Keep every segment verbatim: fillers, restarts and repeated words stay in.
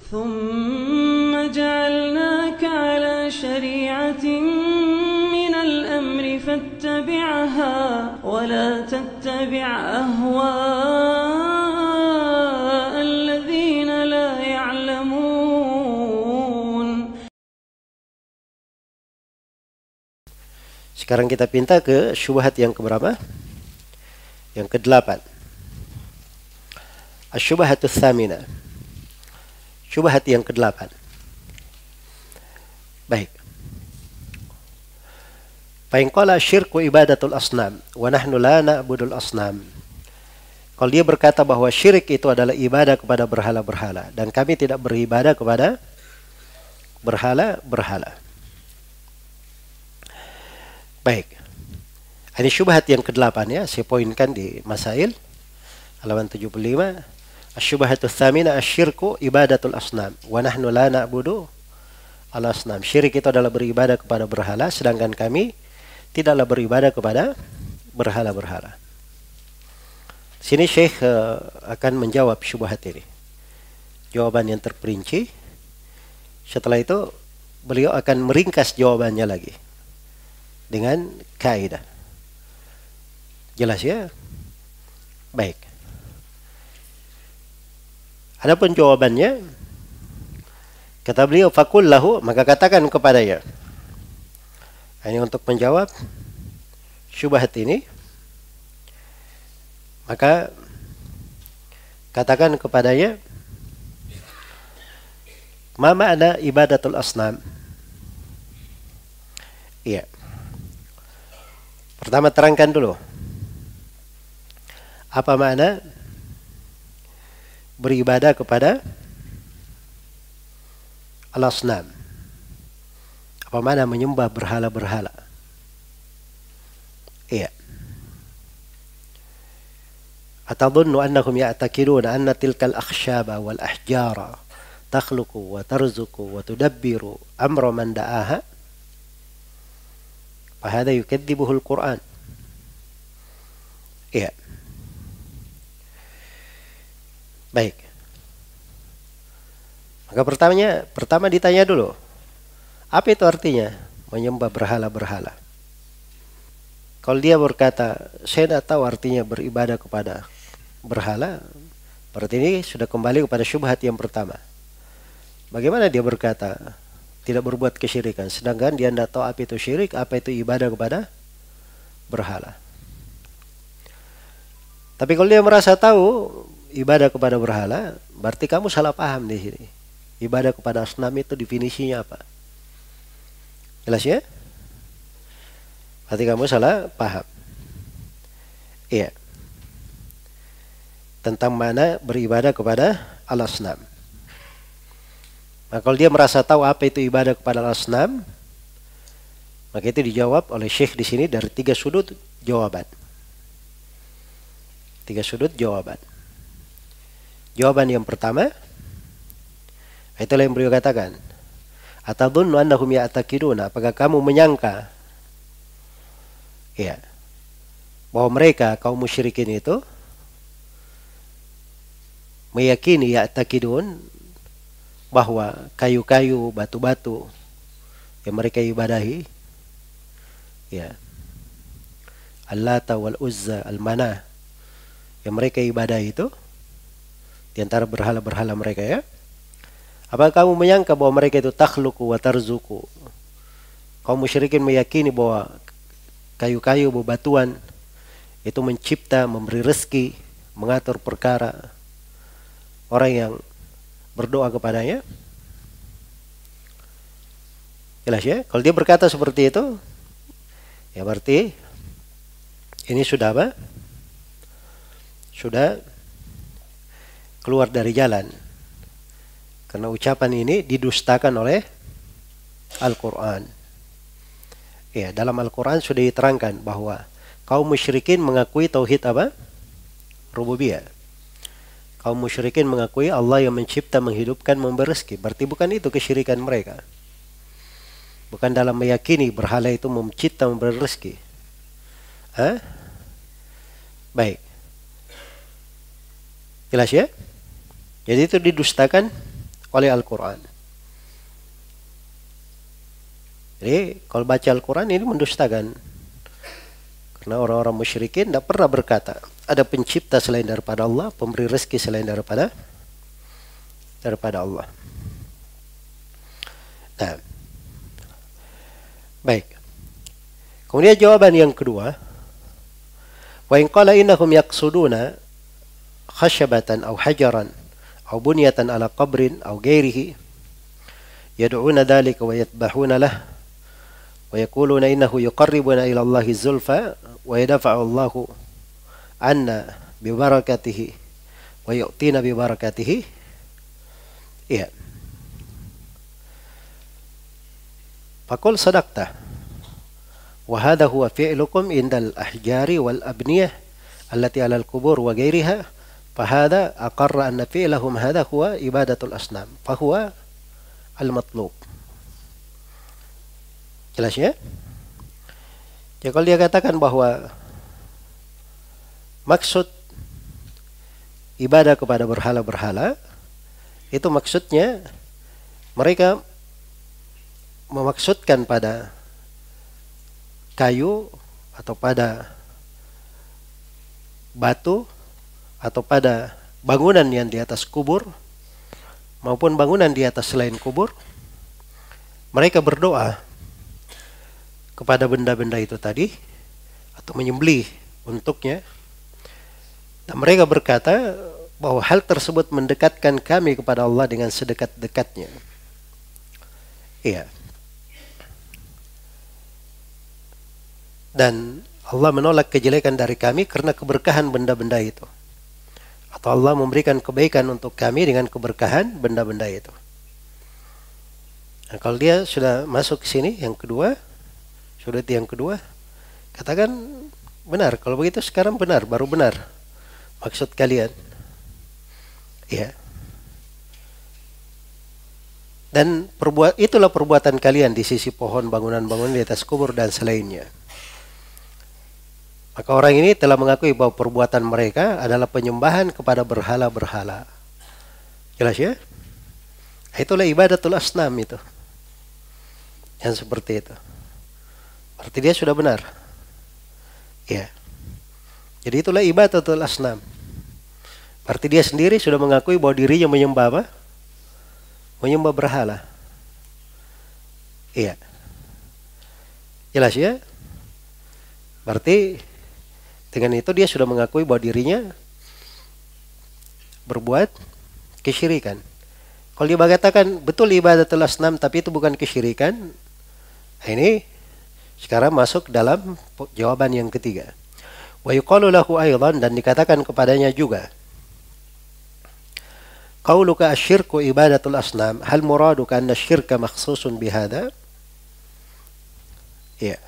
ثم جعلناك على شريعة من الأمر فاتبعها ولا تتبع أهواء الذين لا يعلمون. Sekarang kita pindah ke syubhat yang keberapa? Yang kedelapan. Asyubhatus tsamina. Syubhat yang kedelapan. Baik. Fa in qala syirku ibadatul asnam wa nahnu la na'budul asnam. Kalau dia berkata bahwa syirik itu adalah ibadah kepada berhala-berhala dan kami tidak beribadah kepada berhala-berhala. Baik. Ini syubhat yang kedelapan ya, saya poinkan di Masail halaman tujuh puluh lima. Asyubhatus tsamina asyirku ibadatul asnam wa nahnu la na'budu al-asnam. Syirik itu adalah beribadah kepada berhala sedangkan kami tidaklah beribadah kepada berhala-berhala. Sini Syekh uh, akan menjawab syubhat ini. Jawaban yang terperinci. Setelah itu beliau akan meringkas jawabannya lagi dengan kaidah. Jelas ya? Baik. Adapun jawabannya, kata beliau, fakul lahu, maka katakan kepadanya. Ini untuk menjawab syubhat ini, maka katakan kepadanya, ma ma'na ibadatul asnam? Iya. Pertama terangkan dulu. Apa makna beribadah kepada al-asnam? Apa makna menyembah berhala-berhala? Iya. Atadhunnu annahum ya'takiduna anna tilkal akhshaba wal ahjara takhluqu wa tarzuqu wa tudabbiru amra man da'aha? Fa hadha yukadzibuhu al-Qur'an. Iya. Baik. Maka pertamanya, pertama ditanya dulu, apa itu artinya menyembah berhala-berhala? Kalau dia berkata, saya tidak tahu artinya beribadah kepada berhala, berarti ini sudah kembali kepada syubhat yang pertama. Bagaimana dia berkata tidak berbuat kesyirikan, sedangkan dia tidak tahu apa itu syirik, apa itu ibadah kepada berhala. Tapi kalau dia merasa tahu ibadah kepada berhala, berarti kamu salah paham di sini. Ibadah kepada asnam itu definisinya apa? Jelas ya? Berarti kamu salah paham. Iya. Tentang mana beribadah kepada al-asnam. Nah, kalau dia merasa tahu apa itu ibadah kepada al-asnam, maka itu dijawab oleh Syekh di sini dari tiga sudut jawaban. Tiga sudut jawaban. Jawaban yang pertama, itulah yang beliau katakan. Atadhunnu annahum ya'takiduna, apakah kamu menyangka ya bahwa mereka kaum musyrikin itu meyakini ya'takidun bahwa kayu-kayu, batu-batu yang mereka ibadahi ya Al-Lata wal Uzza, Al-Manah yang mereka ibadahi itu di antara berhala-berhala mereka ya. Apakah kamu menyangka bahwa mereka itu takhluqu wa tarzuqu? Kaum musyrikin meyakini bahwa kayu-kayu, bebatuan itu mencipta, memberi rezeki, mengatur perkara orang yang berdoa kepadanya. Jelas ya? Kalau dia berkata seperti itu, ya berarti ini sudah apa? Sudah keluar dari jalan. Karena ucapan ini didustakan oleh Al-Quran. Ya, dalam Al-Quran sudah diterangkan bahwa kaum musyrikin mengakui tauhid apa? Rububiyah. Kaum musyrikin mengakui Allah yang mencipta, menghidupkan, memberi rezeki. Berarti bukan itu kesyirikan mereka. Bukan dalam meyakini berhala itu mencipta, memberi rezeki. Hah? Baik. Jelas ya? Jadi itu didustakan oleh Al-Quran. Jadi kalau baca Al-Quran ini mendustakan. Karena orang-orang musyrikin tidak pernah berkata ada pencipta selain daripada Allah, pemberi rezeki selain daripada daripada Allah. Nah, baik. Kemudian jawaban yang kedua, wa in qala innahum yaqsuduna khashabatan aw hajaran aw bunyatan ala qabrin aw ghairihi yad'una dhalika wa yatbahuna lah wa yaquluna innahu yuqarribuna ila Allahi zulfa wa yadfa'u Allahu anna bi barakatihi wa yu'tina bi barakatihi. Iya. Faqul sadaqta wa hadha huwa fi'lukum indal ahjari wal abniyah allati 'ala al-qubur wa ghairiha fa hadha aqarra anna fi'lahum hadha huwa ibadatul asnam fa huwa al-matlub. Jelas ya? Ya, kalau dia katakan bahwa maksud ibadah kepada berhala-berhala itu maksudnya mereka memaksudkan pada kayu atau pada batu atau pada bangunan yang di atas kubur maupun bangunan di atas selain kubur, mereka berdoa kepada benda-benda itu tadi atau menyembelih untuknya, dan mereka berkata bahwa hal tersebut mendekatkan kami kepada Allah dengan sedekat-dekatnya. Iya. Dan Allah menolak kejelekan dari kami karena keberkahan benda-benda itu. Atau Allah memberikan kebaikan untuk kami dengan keberkahan benda-benda itu. Nah, kalau dia sudah masuk ke sini, yang kedua, sudut yang kedua, katakan benar. Kalau begitu sekarang benar, baru benar maksud kalian. Ya. Dan perbuat itulah perbuatan kalian di sisi pohon, bangunan-bangunan di atas kubur dan selainnya. Maka orang ini telah mengakui bahwa perbuatan mereka adalah penyembahan kepada berhala-berhala. Jelas ya? Itulah ibadatul asnam itu. Yang seperti itu. Berarti dia sudah benar. Ya. Jadi itulah ibadatul asnam. Berarti dia sendiri sudah mengakui bahwa dirinya menyembah apa? Menyembah berhala. Iya. Jelas ya? Berarti dengan itu dia sudah mengakui bahwa dirinya berbuat kesyirikan. Kalau dia mengatakan betul ibadatul asnam tapi itu bukan kesyirikan, ini sekarang masuk dalam jawaban yang ketiga. Wa yuqalu lahu aidan, dan dikatakan kepadanya juga, qauluka asyirku ibadatul asnam, hal muraduka anna syirka makhsusun bihada? Ya.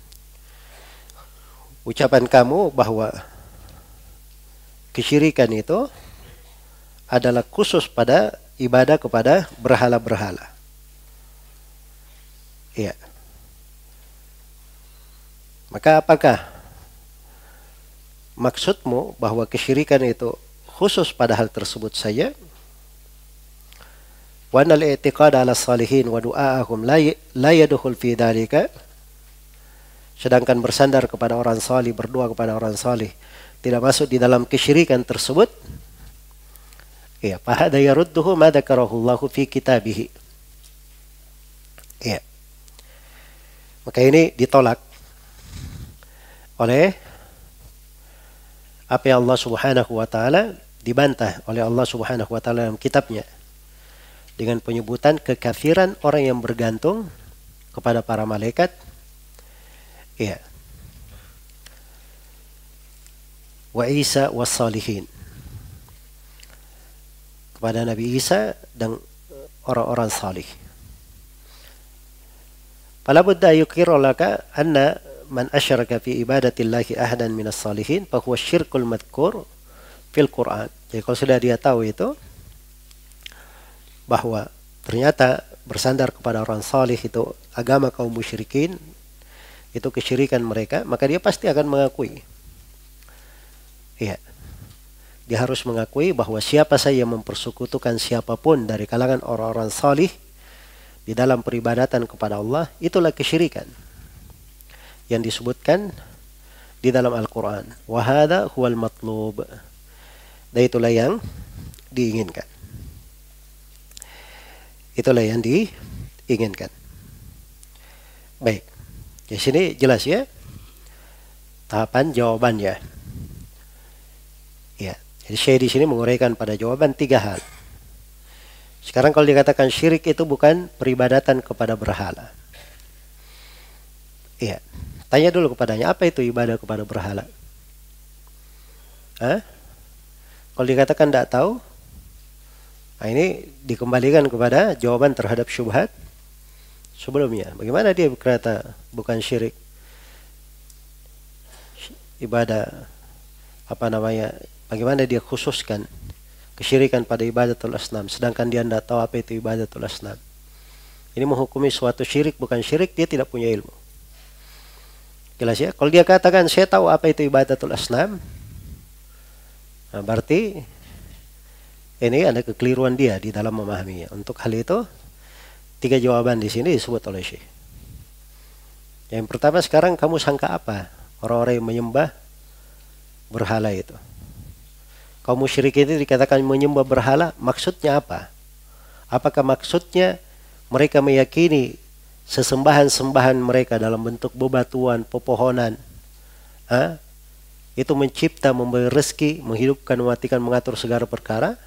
Ucapan kamu bahwa kesyirikan itu adalah khusus pada ibadah kepada berhala-berhala. Iya. Maka apakah maksudmu bahwa kesyirikan itu khusus pada hal tersebut saja? Wa anal i'tiqad ala salihin wa du'aahum la yadkhul fi dzalika. Sedangkan bersandar kepada orang salih, berdoa kepada orang salih tidak masuk di dalam kesyirikan tersebut. Ya, fa hadza yarudduhu ma dzakarahu Allahu fi kitabih. Ya. Maka ini ditolak oleh apa yang Allah Subhanahu wa taala, dibantah oleh Allah Subhanahu wa taala dalam kitabnya dengan penyebutan kekafiran orang yang bergantung kepada para malaikat. Ya. Wa Isa was salihin, kepada Nabi Isa dan orang-orang salih. Fala budda yuqirru laka anna man asyraka fi ibadatillahi ahadan minas salihin fa huwa syirkul madhkur fil Quran. Jadi kalau sudah dia tahu itu bahwa ternyata bersandar kepada orang salih itu agama kaum musyrikin, itu kesyirikan mereka, maka dia pasti akan mengakui. Iya. dia harus mengakui bahwa siapa saja yang mempersekutukan siapapun dari kalangan orang-orang salih di dalam peribadatan kepada Allah, itulah kesyirikan yang disebutkan di dalam Al-Quran. Wa hadza huwal matlub. Dan itulah yang diinginkan. Itulah yang diinginkan. Baik. Di sini jelas ya tahapan jawabannya. Ya. Jadi saya di sini menguraikan pada jawaban tiga hal. Sekarang kalau dikatakan syirik itu bukan peribadatan kepada berhala. Iya. Tanya dulu kepadanya, apa itu ibadah kepada berhala? Hah? Kalau dikatakan tidak tahu, nah ini dikembalikan kepada jawaban terhadap syubhat sebelumnya. Bagaimana dia berkata bukan syirik? Ibadah apa namanya? Bagaimana dia khususkan kesyirikan pada ibadatul asnam, sedangkan dia tidak tahu apa itu ibadatul asnam. Ini menghukumi suatu syirik bukan syirik, dia tidak punya ilmu. Jelas ya? Kalau dia katakan saya tahu apa itu ibadatul asnam, nah berarti ini ada kekeliruan dia di dalam memahaminya. Untuk hal itu, tiga jawaban di sini disebut oleh Syekh. Yang pertama, sekarang kamu sangka apa orang-orang yang menyembah berhala itu? Kaum musyrik itu dikatakan menyembah berhala, maksudnya apa? Apakah maksudnya mereka meyakini sesembahan-sembahan mereka dalam bentuk bebatuan, pepohonan, ha? Itu mencipta, memberi rezeki, menghidupkan, mematikan, mengatur segala perkara?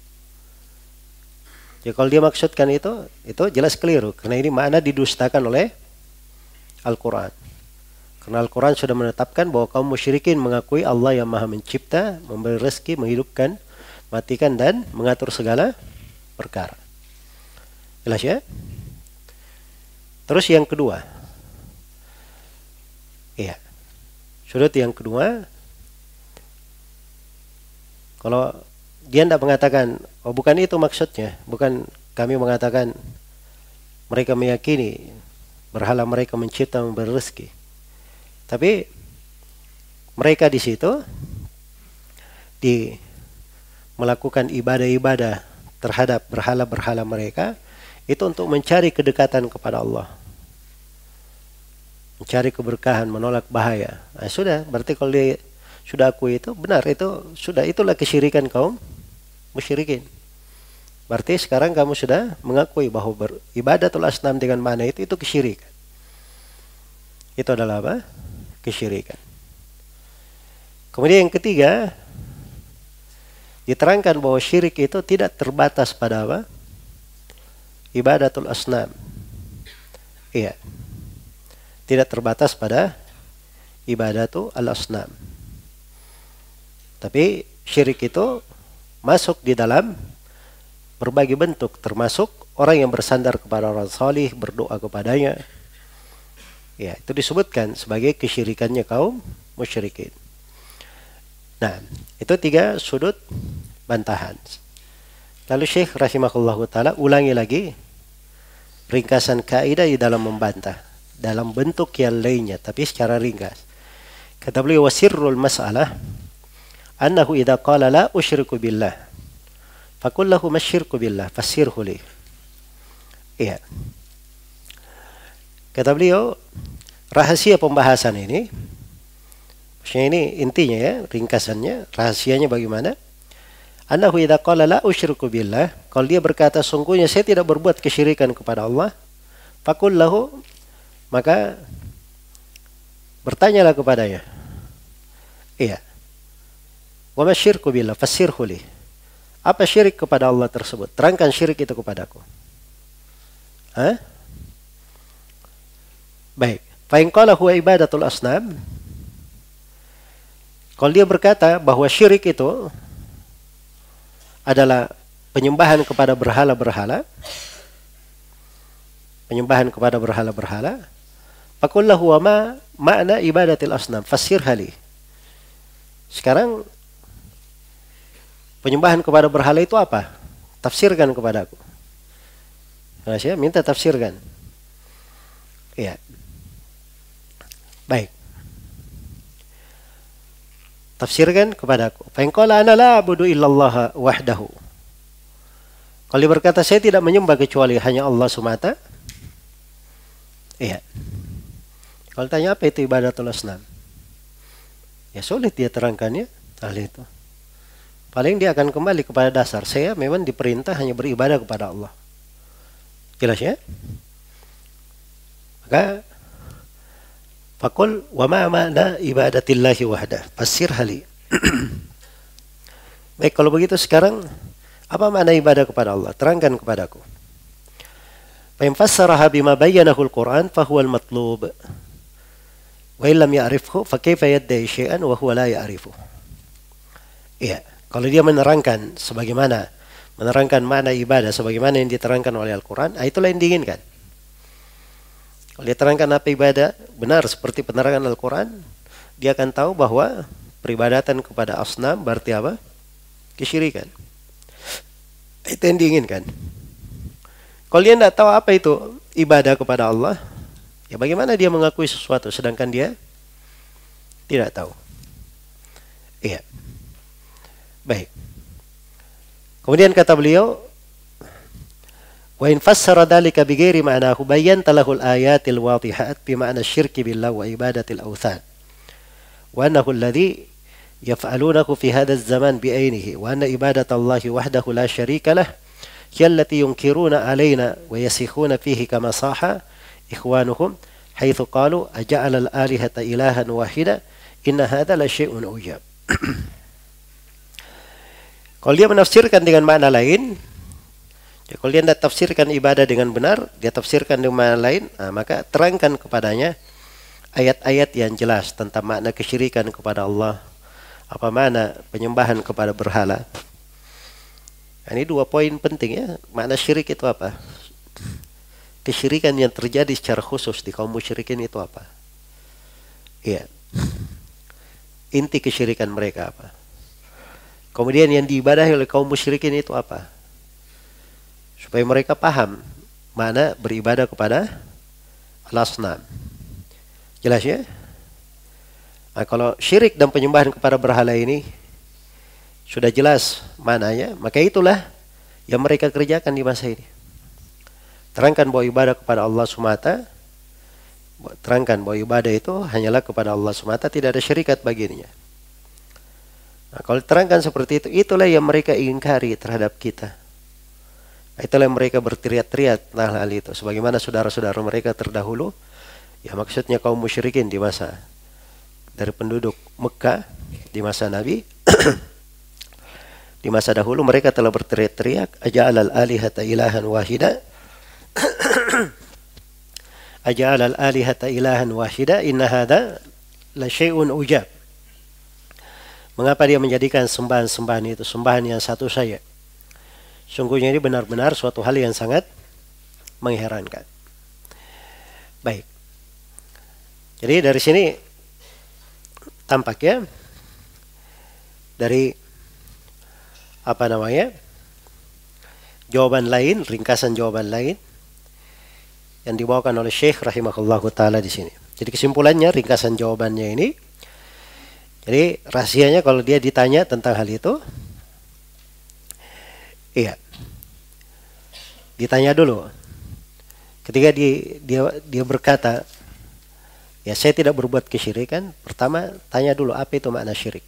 Ya kalau dia maksudkan itu, itu jelas keliru. Karena ini makna didustakan oleh Al-Quran. Karena Al-Quran sudah menetapkan bahwa kaum musyrikin mengakui Allah yang maha mencipta, memberi rezeki, menghidupkan, matikan, dan mengatur segala perkara. Jelas ya? Terus yang kedua. Iya. Sudut yang kedua. Kalau dia tidak mengatakan, oh bukan itu maksudnya. Bukan kami mengatakan mereka meyakini berhala mereka mencipta, memberi rezeki. Tapi mereka di situ di melakukan ibadah-ibadah terhadap berhala-berhala mereka itu untuk mencari kedekatan kepada Allah, mencari keberkahan, menolak bahaya. Nah, sudah, berarti kalau dia sudah akui itu benar, itu sudah, itulah kesyirikan kaum musyrikin. Berarti sekarang kamu sudah mengakui bahwa ibadatul asnam dengan mana itu itu kesyirikan. Itu adalah apa? Kesyirikan. Kemudian yang ketiga, diterangkan bahwa syirik itu tidak terbatas pada apa? Ibadatul asnam. Iya. Tidak terbatas pada ibadatul asnam. Tapi syirik itu masuk di dalam berbagai bentuk, termasuk orang yang bersandar kepada orang salih, berdoa kepadanya. Ya, itu disebutkan sebagai kesyirikannya kaum musyrikin. Nah, itu tiga sudut bantahan. Lalu Syekh rahimahullahu ta'ala ulangi lagi ringkasan kaidah di dalam membantah dalam bentuk yang lainnya, tapi secara ringkas. Kata beliau, wasirrul mas'alah annahu idza qala la usyriku billah faqul lahu masyirku billah fasirhu li. Iya. Kata beliau, rahasia pembahasan ini, maksudnya ini intinya ya, ringkasannya, rahasianya bagaimana? Annahu idza qala la usyriku billah, kalau dia berkata sungguhnya saya tidak berbuat kesyirikan kepada Allah, faqul lahu, maka bertanyalah kepadanya. Iya. Wa masyirku billah fasirhu li. Apa syirik kepada Allah tersebut? Terangkan syirik itu kepadaku. Hah? Baik. Fa in qala huwa ibadatul asnam, kalau dia berkata bahwa syirik itu adalah penyembahan kepada berhala-berhala, penyembahan kepada berhala-berhala, faqul lahu wa ma ma'na ibadatil asnam fasirha li. Sekarang penyembahan kepada berhala itu apa? Tafsirkan kepadaku. Nah, saya minta tafsirkan. Iya. Baik. tafsirkan kepadaku. Fa in qala ana la a'budu illallah wahdahu. Kalau dia berkata saya tidak menyembah kecuali hanya Allah semata. Iya. Kalau tanya apa itu ibadatul asnam? Ya sulit dia terangkannya hal itu. Paling dia akan kembali kepada dasar. Saya memang diperintah hanya beribadah kepada Allah. Jelas ya? Maka faqul wa ma ma'na ibadatillahi wahdah. Fasir hali. Baik, kalau begitu sekarang apa makna ibadah kepada Allah? Terangkan kepadaku. Fa in fassaraha bima bayyanahu al-Qur'an fa huwa al-matlub. Wa illam ya'rifhu fa kaifa yadda'i syai'an wa huwa la ya'rifu. Iya, kalau dia menerangkan sebagaimana menerangkan makna ibadah sebagaimana yang diterangkan oleh Al-Qur'an, itulah yang diinginkan. Kalau dia terangkan apa ibadah benar seperti penerangan Al-Quran, dia akan tahu bahwa peribadatan kepada asnam berarti apa? Kesyirikan. Itu yang diinginkan. Kalau dia tidak tahu apa itu ibadah kepada Allah, ya bagaimana dia mengakui sesuatu sedangkan dia tidak tahu. Iya. Baik. Kemudian kata beliau, wa in fassara dhalika bighairi ma'nahu bayyanta lahu al-ayatil wadihat bi ma'na asy-syirki billah wa ibadatil awthan. Wa annahu alladhi yaf'alunahu fi hadha az-zaman bi'ainihi wa anna ibadatallahi wahdahu la syarika lah hiya allati yunkiruna 'alaina wa yasikhuna fihi kama saha ikhwanuhum haitsu qalu aja'ala al-alihata ilahan wahida inna hadha la syai'un ujab. Kalau dia menafsirkan dengan makna lain, ya, kalau dia tidak tafsirkan ibadah dengan benar, dia tafsirkan dengan makna lain, nah, maka terangkan kepadanya ayat-ayat yang jelas tentang makna kesyirikan kepada Allah, apa makna penyembahan kepada berhala. Nah, ini dua poin penting ya. Makna syirik itu apa? Kesyirikan yang terjadi secara khusus di kaum musyrikin itu apa? Iya. Inti kesyirikan mereka apa? Kemudian yang diibadahi oleh kaum musyrikin itu apa? Supaya mereka paham mana beribadah kepada al-asnam. Jelas ya? Nah, kalau syirik dan penyembahan kepada berhala ini sudah jelas mananya, maka itulah yang mereka kerjakan di masa ini. Terangkan bahwa ibadah kepada Allah semata, terangkan bahwa ibadah itu hanyalah kepada Allah semata, tidak ada syirikat baginya. Nah, kalau terangkan seperti itu, itulah yang mereka ingkari terhadap kita. Itulah yang mereka berteriak-teriak nah hal itu. Sebagaimana saudara-saudara mereka terdahulu, ya maksudnya kaum musyrikin di masa dari penduduk Mekah di masa Nabi. Di masa dahulu mereka telah berteriak-teriak, aja'alal alihata ilahan wahida. Aja'alal alihata ilahan wahida inna hadha la syai'un ujab. Mengapa dia menjadikan sembahan-sembahan itu sembahan yang satu saja? Sungguhnya ini benar-benar suatu hal yang sangat mengherankan. Baik. Jadi dari sini tampak ya, dari apa namanya, jawaban lain, ringkasan jawaban lain yang dibawakan oleh Syekh rahimahullahu taala di sini. Jadi kesimpulannya, ringkasan jawabannya ini, jadi rahasianya kalau dia ditanya tentang hal itu, iya, ditanya dulu. Ketika dia dia dia berkata, ya saya tidak berbuat kesyirikan, pertama tanya dulu apa itu makna syirik.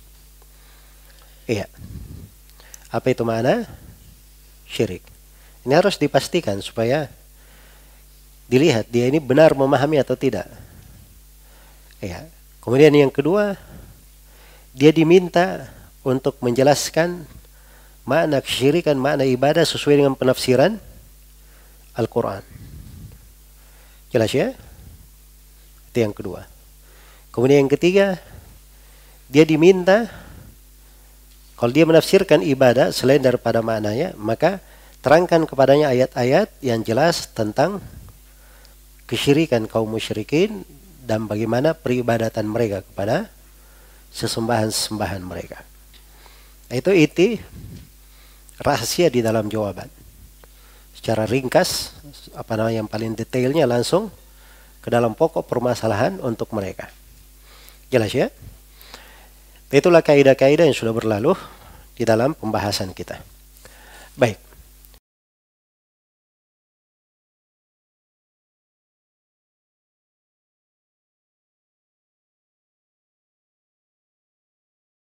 Iya. Apa itu makna syirik? Ini harus dipastikan supaya dilihat dia ini benar memahami atau tidak. Ya. Kemudian yang kedua, dia diminta untuk menjelaskan makna kesyirikan, makna ibadah sesuai dengan penafsiran Al-Quran. Jelas ya? Itu yang kedua. Kemudian yang ketiga, dia diminta kalau dia menafsirkan ibadah selain daripada maknanya, maka terangkan kepadanya ayat-ayat yang jelas tentang kesyirikan kaum musyrikin dan bagaimana peribadatan mereka kepada sesembahan-sesembahan mereka. Itu inti rahasia di dalam jawaban. Secara ringkas, apa namanya yang paling detailnya langsung ke dalam pokok permasalahan untuk mereka. Jelas ya? Itulah kaidah-kaidah yang sudah berlalu di dalam pembahasan kita. Baik.